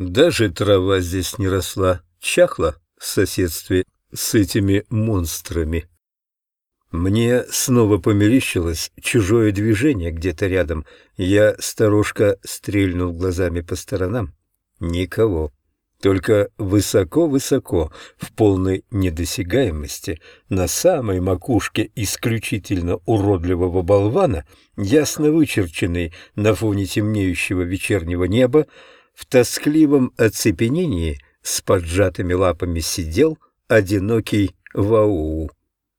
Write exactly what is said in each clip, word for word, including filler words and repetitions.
Даже трава здесь не росла, чахла в соседстве с этими монстрами. Мне снова померещилось чужое движение где-то рядом. Я сторожко стрельнул глазами по сторонам. Никого. Только высоко-высоко, в полной недосягаемости, на самой макушке исключительно уродливого болвана, ясно вычерченный на фоне темнеющего вечернего неба, в тоскливом оцепенении с поджатыми лапами сидел одинокий Вауу.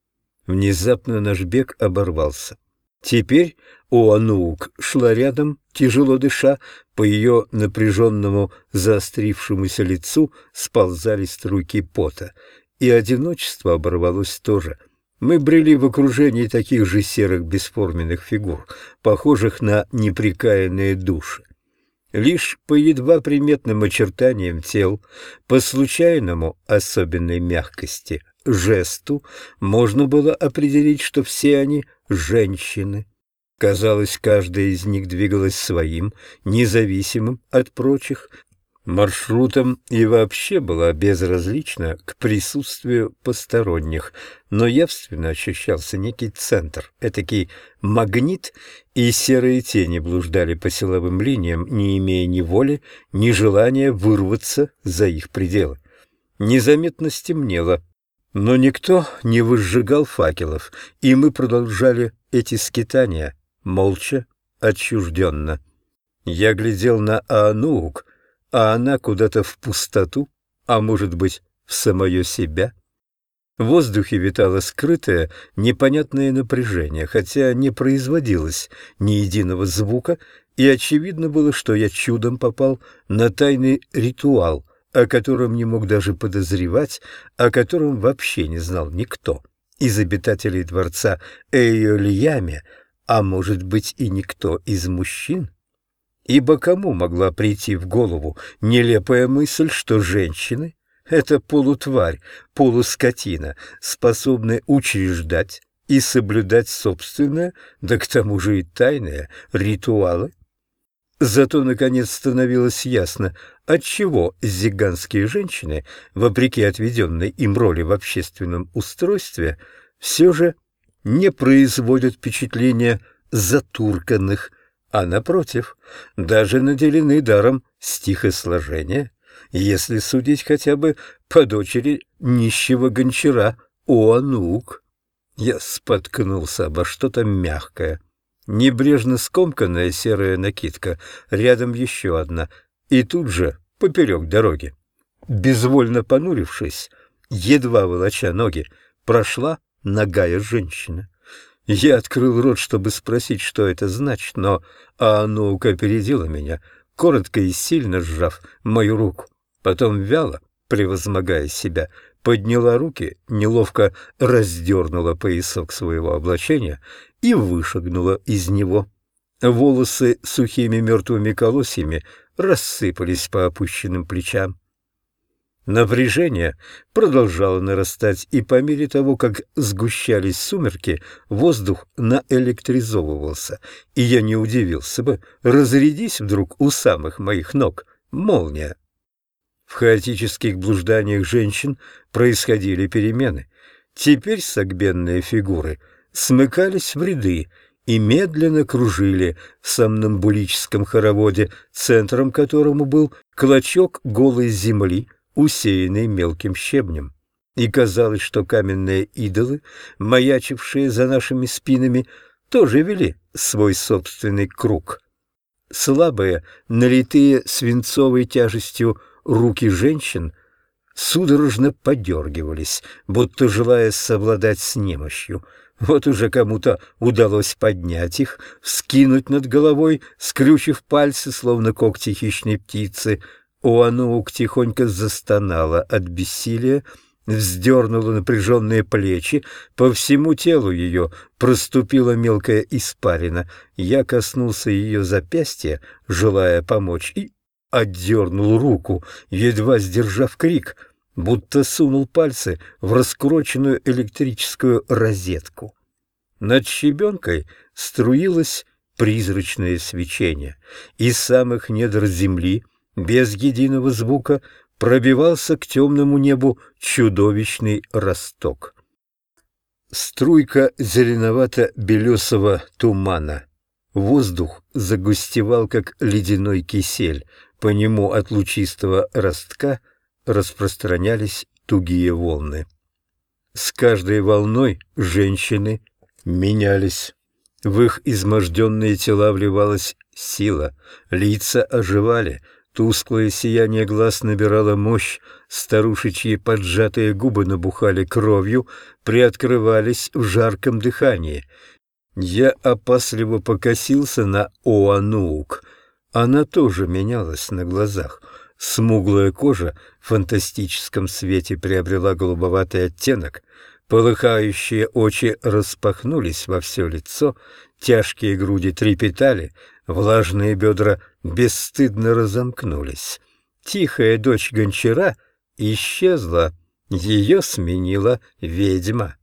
Внезапно наш бег оборвался. Теперь Оануук шла рядом, тяжело дыша, по ее напряженному заострившемуся лицу сползали струйки пота, и одиночество оборвалось тоже. Мы брели в окружении таких же серых бесформенных фигур, похожих на неприкаянные души. Лишь по едва приметным очертаниям тел, по случайному особенной мягкости жесту можно было определить, что все они женщины. Казалось, каждая из них двигалась своим, независимым от прочих, маршрутом и вообще была безразлична к присутствию посторонних, но явственно ощущался некий центр, этакий магнит, и серые тени блуждали по силовым линиям, не имея ни воли, ни желания вырваться за их пределы. Незаметно стемнело, но никто не возжигал факелов, и мы продолжали эти скитания, молча, отчужденно. Я глядел на Аануук, а она куда-то в пустоту, а может быть, в самое себя. В воздухе витало скрытое, непонятное напряжение, хотя не производилось ни единого звука, и очевидно было, что я чудом попал на тайный ритуал, о котором не мог даже подозревать, о котором вообще не знал никто из обитателей дворца Эйолияме, а может быть и никто из мужчин. Ибо кому могла прийти в голову нелепая мысль, что женщины — это полутварь, полускотина, способны учреждать и соблюдать собственное, да к тому же и тайные ритуалы? Зато, наконец, становилось ясно, отчего зиганские женщины, вопреки отведенной им роли в общественном устройстве, все же не производят впечатления затурканных, а, напротив, даже наделены даром стихосложения, если судить хотя бы по дочери нищего гончара Оануук. Я споткнулся обо что-то мягкое. Небрежно скомканная серая накидка, рядом еще одна, и тут же поперек дороги. Безвольно понурившись, едва волоча ноги, прошла нагая женщина. Я открыл рот, чтобы спросить, что это значит, но Аануук опередила меня, коротко и сильно сжав мою руку. Потом вяло, превозмогая себя, подняла руки, неловко раздернула поясок своего облачения и вышагнула из него. Волосы сухими мертвыми колосьями рассыпались по опущенным плечам. Напряжение продолжало нарастать, и по мере того, как сгущались сумерки, воздух наэлектризовывался, и я не удивился бы, разрядись вдруг у самых моих ног молния. В хаотических блужданиях женщин происходили перемены. Теперь согбенные фигуры смыкались в ряды и медленно кружили в сомнамбулическом хороводе, центром которому был клочок голой земли, усеянный мелким щебнем. И казалось, что каменные идолы, маячившие за нашими спинами, тоже вели свой собственный круг. Слабые, налитые свинцовой тяжестью руки женщин судорожно подергивались, будто желая совладать с немощью. Вот уже кому-то удалось поднять их, вскинуть над головой, скрючив пальцы, словно когти хищной птицы. Оануук тихонько застонала от бессилия, вздернула напряженные плечи, по всему телу ее проступила мелкая испарина. Я коснулся ее запястья, желая помочь, и отдернул руку, едва сдержав крик, будто сунул пальцы в раскуроченную электрическую розетку. Над щебенкой струилось призрачное свечение. Из самых недр земли без единого звука пробивался к темному небу чудовищный росток. Струйка зеленовато-белесого тумана. Воздух загустевал, как ледяной кисель. По нему от лучистого ростка распространялись тугие волны. С каждой волной женщины менялись. В их изможденные тела вливалась сила, лица оживали, тусклое сияние глаз набирало мощь, старушечьи поджатые губы набухали кровью, приоткрывались в жарком дыхании. Я опасливо покосился на Оануук. Она тоже менялась на глазах. Смуглая кожа в фантастическом свете приобрела голубоватый оттенок, полыхающие очи распахнулись во все лицо, тяжкие груди трепетали, влажные бедра бесстыдно разомкнулись. Тихая дочь гончара исчезла, ее сменила ведьма.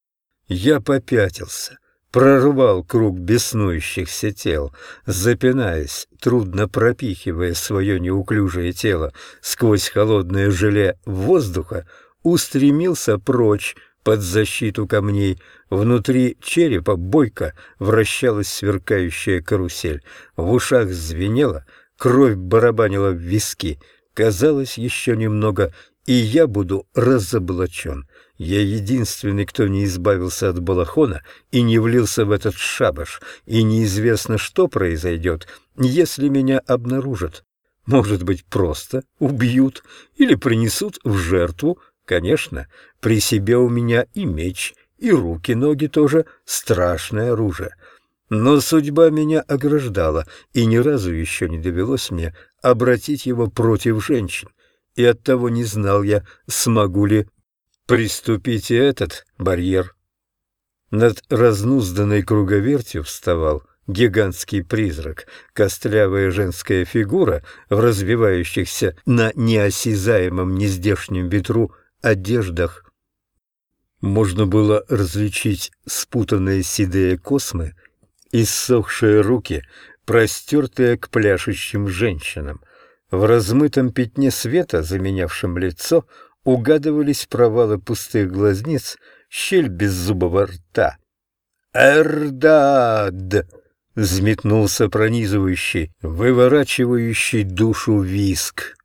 Я попятился, прорвал круг беснующихся тел, запинаясь, трудно пропихивая свое неуклюжее тело сквозь холодное желе воздуха, устремился прочь под защиту камней. Внутри черепа бойко вращалась сверкающая карусель, в ушах звенело, кровь барабанила в виски. Казалось, еще немного, и я буду разоблачен. Я единственный, кто не избавился от балахона и не влился в этот шабаш, и неизвестно, что произойдет, если меня обнаружат. Может быть, просто убьют или принесут в жертву. Конечно, при себе у меня и меч, и руки-ноги тоже страшное оружие. Но судьба меня ограждала, и ни разу еще не довелось мне обратить его против женщин. И оттого не знал я, смогу ли приступить и этот барьер. Над разнузданной круговертью вставал гигантский призрак, костлявая женская фигура в развивающихся на неосязаемом нездешнем ветру одеждах. Можно было различить спутанные седые космы, иссохшие руки, простертые к пляшущим женщинам. В размытом пятне света, заменявшем лицо, угадывались провалы пустых глазниц, щель беззубого рта. «Эрдад!» — взметнулся пронизывающий, выворачивающий душу виск.